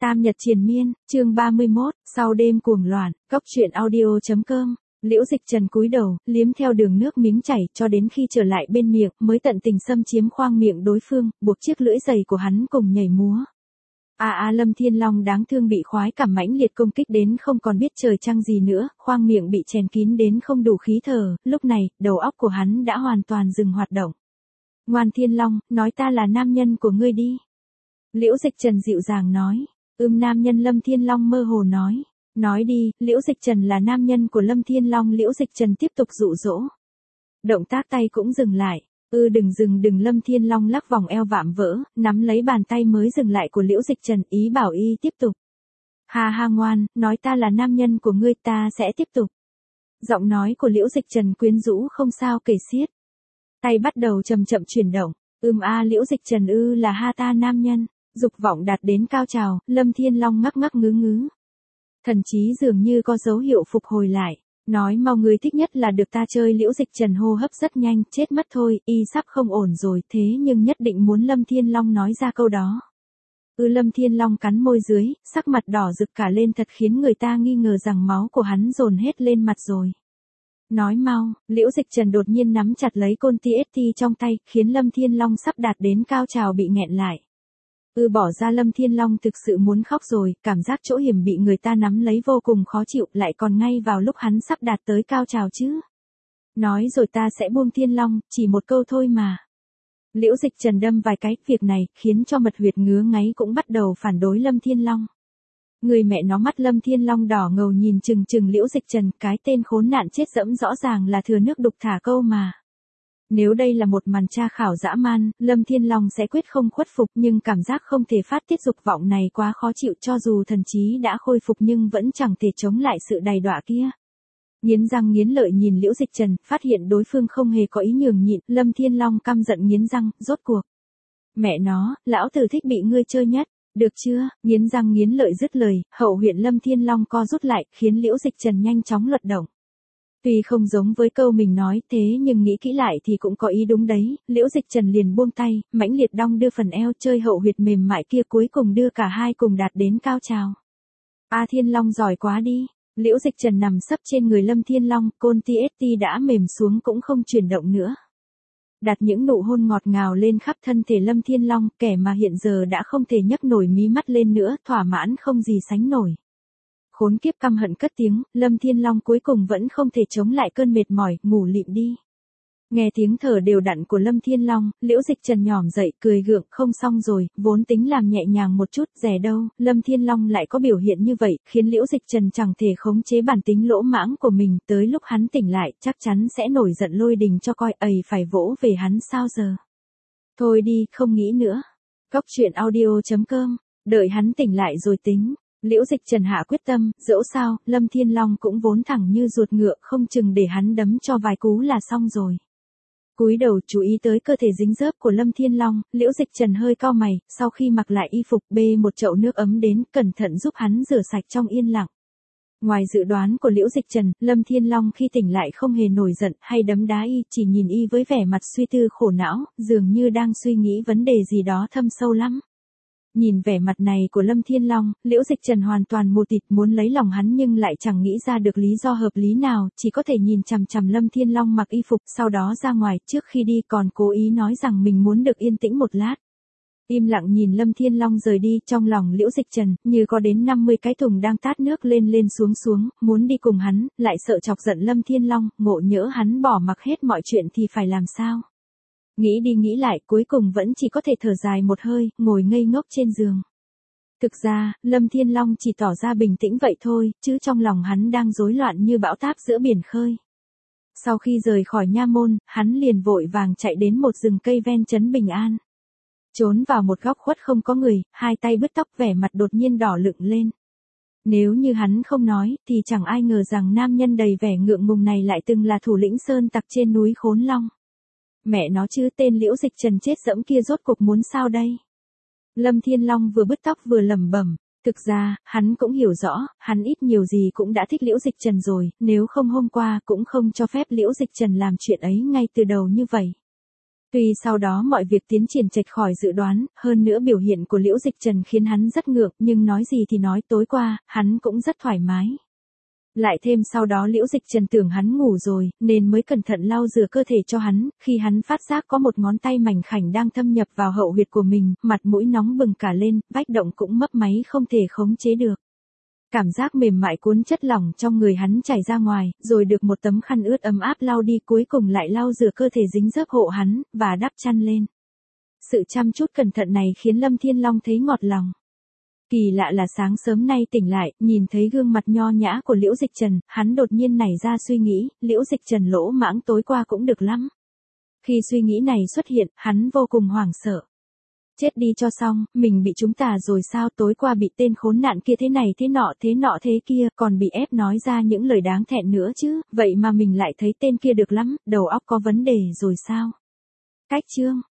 Tam Nhật Triền Miên, chương 31, sau đêm cuồng loạn, Cốc truyện audio.com. Liễu Dịch Trần cúi đầu, liếm theo đường nước miếng chảy cho đến khi trở lại bên miệng, mới tận tình xâm chiếm khoang miệng đối phương, buộc chiếc lưỡi dày của hắn cùng nhảy múa. Lâm Thiên Long đáng thương bị khoái cảm mãnh liệt công kích đến không còn biết trời trăng gì nữa, khoang miệng bị chèn kín đến không đủ khí thở, lúc này, đầu óc của hắn đã hoàn toàn dừng hoạt động. Ngoan Thiên Long, nói ta là nam nhân của ngươi đi. Liễu Dịch Trần dịu dàng nói. Nam nhân Lâm Thiên Long mơ hồ nói. Nói đi, Liễu Dịch Trần là nam nhân của Lâm Thiên Long. Liễu Dịch Trần tiếp tục dụ dỗ. Động tác tay cũng dừng lại. Đừng Lâm Thiên Long lắc vòng eo vạm vỡ, nắm lấy bàn tay mới dừng lại của Liễu Dịch Trần, ý bảo y tiếp tục. Ha ngoan, nói ta là nam nhân của ngươi, ta sẽ tiếp tục. Giọng nói của Liễu Dịch Trần quyến rũ không sao kể xiết. Tay bắt đầu chậm chậm chuyển động. Liễu Dịch Trần là ha ta nam nhân. Dục vọng đạt đến cao trào, Lâm Thiên Long ngắc ngắc ngứ ngứ. Thần trí dường như có dấu hiệu phục hồi lại. Nói mau, người thích nhất là được ta chơi. Liễu Dịch Trần hô hấp rất nhanh, chết mất thôi, y sắp không ổn rồi, thế nhưng nhất định muốn Lâm Thiên Long nói ra câu đó. Lâm Thiên Long cắn môi dưới, sắc mặt đỏ rực cả lên thật khiến người ta nghi ngờ rằng máu của hắn dồn hết lên mặt rồi. Nói mau, Liễu Dịch Trần đột nhiên nắm chặt lấy côn TST trong tay, khiến Lâm Thiên Long sắp đạt đến cao trào bị nghẹn lại. Bỏ ra Lâm Thiên Long thực sự muốn khóc rồi, cảm giác chỗ hiểm bị người ta nắm lấy vô cùng khó chịu, lại còn ngay vào lúc hắn sắp đạt tới cao trào chứ. Nói rồi ta sẽ buông Thiên Long, chỉ một câu thôi mà. Liễu Dịch Trần đâm vài cái, việc này khiến cho mật huyệt ngứa ngáy cũng bắt đầu phản đối Lâm Thiên Long. Người mẹ nó, mắt Lâm Thiên Long đỏ ngầu nhìn chừng Liễu Dịch Trần, cái tên khốn nạn chết dẫm rõ ràng là thừa nước đục thả câu mà. Nếu đây là một màn tra khảo dã man, Lâm Thiên Long sẽ quyết không khuất phục, nhưng cảm giác không thể phát tiết dục vọng này quá khó chịu, cho dù thần trí đã khôi phục nhưng vẫn chẳng thể chống lại sự đầy đọa kia. Nghiến răng nghiến lợi nhìn Liễu Dịch Trần, phát hiện đối phương không hề có ý nhường nhịn, Lâm Thiên Long căm giận nghiến răng, rốt cuộc. Mẹ nó, lão tử thích bị ngươi chơi nhất, được chưa? Nghiến răng nghiến lợi dứt lời, hậu huyệt Lâm Thiên Long co rút lại, khiến Liễu Dịch Trần nhanh chóng luật động. Tuy không giống với câu mình nói thế nhưng nghĩ kỹ lại thì cũng có ý đúng đấy, Liễu Dịch Trần liền buông tay, mãnh liệt đong đưa phần eo chơi hậu huyệt mềm mại kia, cuối cùng đưa cả hai cùng đạt đến cao trào. Thiên Long giỏi quá đi. Liễu Dịch Trần nằm sấp trên người Lâm Thiên Long, côn TST đã mềm xuống cũng không chuyển động nữa. Đặt những nụ hôn ngọt ngào lên khắp thân thể Lâm Thiên Long, kẻ mà hiện giờ đã không thể nhấc nổi mí mắt lên nữa, thỏa mãn không gì sánh nổi. Khốn kiếp, căm hận cất tiếng, Lâm Thiên Long cuối cùng vẫn không thể chống lại cơn mệt mỏi, ngủ lịm đi. Nghe tiếng thở đều đặn của Lâm Thiên Long, Liễu Dịch Trần nhỏm dậy, cười gượng, không xong rồi, vốn tính làm nhẹ nhàng một chút, rẻ đâu, Lâm Thiên Long lại có biểu hiện như vậy, khiến Liễu Dịch Trần chẳng thể khống chế bản tính lỗ mãng của mình, tới lúc hắn tỉnh lại, chắc chắn sẽ nổi giận lôi đình cho coi, phải vỗ về hắn sao giờ. Thôi đi, không nghĩ nữa. Cốc truyện audio.com, đợi hắn tỉnh lại rồi tính. Liễu Dịch Trần hạ quyết tâm, dẫu sao, Lâm Thiên Long cũng vốn thẳng như ruột ngựa, không chừng để hắn đấm cho vài cú là xong rồi. Cúi đầu chú ý tới cơ thể dính dớp của Lâm Thiên Long, Liễu Dịch Trần hơi cau mày, sau khi mặc lại y phục, bê một chậu nước ấm đến, cẩn thận giúp hắn rửa sạch trong yên lặng. Ngoài dự đoán của Liễu Dịch Trần, Lâm Thiên Long khi tỉnh lại không hề nổi giận hay đấm đá y, chỉ nhìn y với vẻ mặt suy tư khổ não, dường như đang suy nghĩ vấn đề gì đó thâm sâu lắm. Nhìn vẻ mặt này của Lâm Thiên Long, Liễu Dịch Trần hoàn toàn mù tịt, muốn lấy lòng hắn nhưng lại chẳng nghĩ ra được lý do hợp lý nào, chỉ có thể nhìn chằm chằm Lâm Thiên Long mặc y phục, sau đó ra ngoài, trước khi đi còn cố ý nói rằng mình muốn được yên tĩnh một lát. Im lặng nhìn Lâm Thiên Long rời đi, trong lòng Liễu Dịch Trần, như có đến 50 cái thùng đang tát nước lên xuống, muốn đi cùng hắn, lại sợ chọc giận Lâm Thiên Long, ngộ nhỡ hắn bỏ mặc hết mọi chuyện thì phải làm sao? Nghĩ đi nghĩ lại, cuối cùng vẫn chỉ có thể thở dài một hơi, ngồi ngây ngốc trên giường. Thực ra, Lâm Thiên Long chỉ tỏ ra bình tĩnh vậy thôi, chứ trong lòng hắn đang rối loạn như bão táp giữa biển khơi. Sau khi rời khỏi nha môn, hắn liền vội vàng chạy đến một rừng cây ven trấn Bình An. Trốn vào một góc khuất không có người, hai tay bứt tóc, vẻ mặt đột nhiên đỏ lựng lên. Nếu như hắn không nói, thì chẳng ai ngờ rằng nam nhân đầy vẻ ngượng ngùng này lại từng là thủ lĩnh sơn tặc trên núi Khốn Long. Mẹ nó chứ, tên Liễu Dịch Trần chết dẫm kia rốt cuộc muốn sao đây? Lâm Thiên Long vừa bứt tóc vừa lẩm bẩm. Thực ra, hắn cũng hiểu rõ, hắn ít nhiều gì cũng đã thích Liễu Dịch Trần rồi, nếu không hôm qua cũng không cho phép Liễu Dịch Trần làm chuyện ấy ngay từ đầu như vậy. Tuy sau đó mọi việc tiến triển chệch khỏi dự đoán, hơn nữa biểu hiện của Liễu Dịch Trần khiến hắn rất ngượng, nhưng nói gì thì nói, tối qua, hắn cũng rất thoải mái. Lại thêm sau đó Liễu Dịch Trần tưởng hắn ngủ rồi, nên mới cẩn thận lau rửa cơ thể cho hắn, khi hắn phát giác có một ngón tay mảnh khảnh đang thâm nhập vào hậu huyệt của mình, mặt mũi nóng bừng cả lên, bách động cũng mấp máy không thể khống chế được. Cảm giác mềm mại cuốn chất lỏng trong người hắn chảy ra ngoài, rồi được một tấm khăn ướt ấm áp lau đi, cuối cùng lại lau rửa cơ thể dính dớp hộ hắn, và đắp chăn lên. Sự chăm chút cẩn thận này khiến Lâm Thiên Long thấy ngọt lòng. Kỳ lạ là sáng sớm nay tỉnh lại, nhìn thấy gương mặt nho nhã của Liễu Dịch Trần, hắn đột nhiên nảy ra suy nghĩ, Liễu Dịch Trần lỗ mãng tối qua cũng được lắm. Khi suy nghĩ này xuất hiện, hắn vô cùng hoảng sợ. Chết đi cho xong, mình bị chúng tà rồi sao, tối qua bị tên khốn nạn kia thế này thế nọ thế kia, còn bị ép nói ra những lời đáng thẹn nữa chứ, vậy mà mình lại thấy tên kia được lắm, đầu óc có vấn đề rồi sao? Cách chương